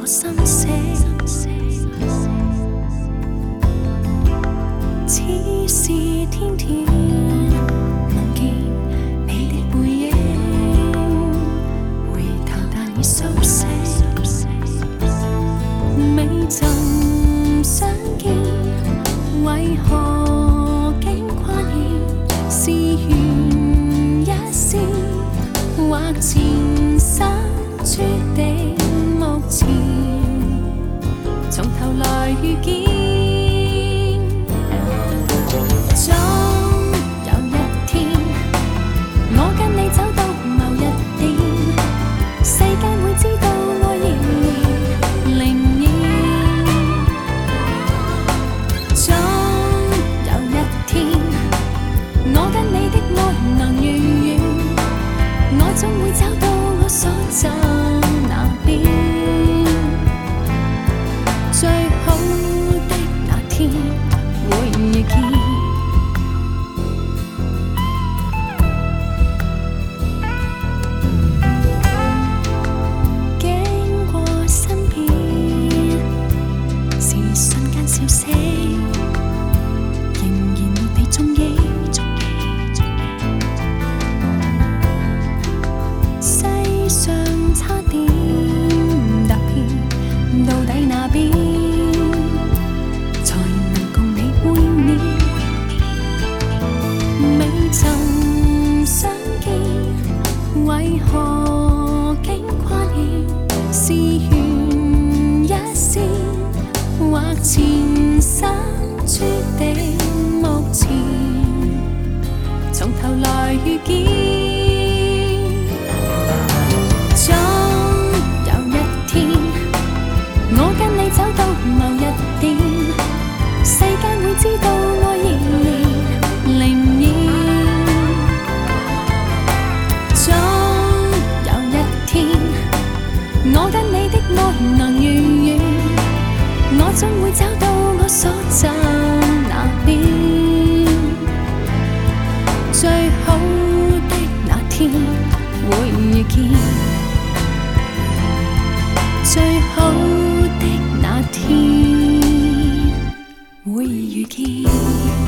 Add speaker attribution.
Speaker 1: 我心死，似是天天梦見你的背影，回頭但已蘇醒，未曾相見，為何竟掛念？是緣一線，或前生注定，目前從頭來遇見。總有一天，我跟你走到某一點，世間會知道愛仍然靈驗。總有一天，我跟你的愛能如願，我總會找到我所找那邊。最好的那天會遇見。經過身邊，是瞬間笑聲，仍然沒你蹤影。世上差點踏遍，到底那邊才能共你會面？未曾相見，為何竟掛念？是緣一線，或前生注定，目前從頭來遇見。總有一天，我跟你走到某一點，世間會知道愛仍然靈驗。總有一天，我跟你的愛能如願，我總會找到我所找那邊。最好的那天會遇見，最好的那天會遇見。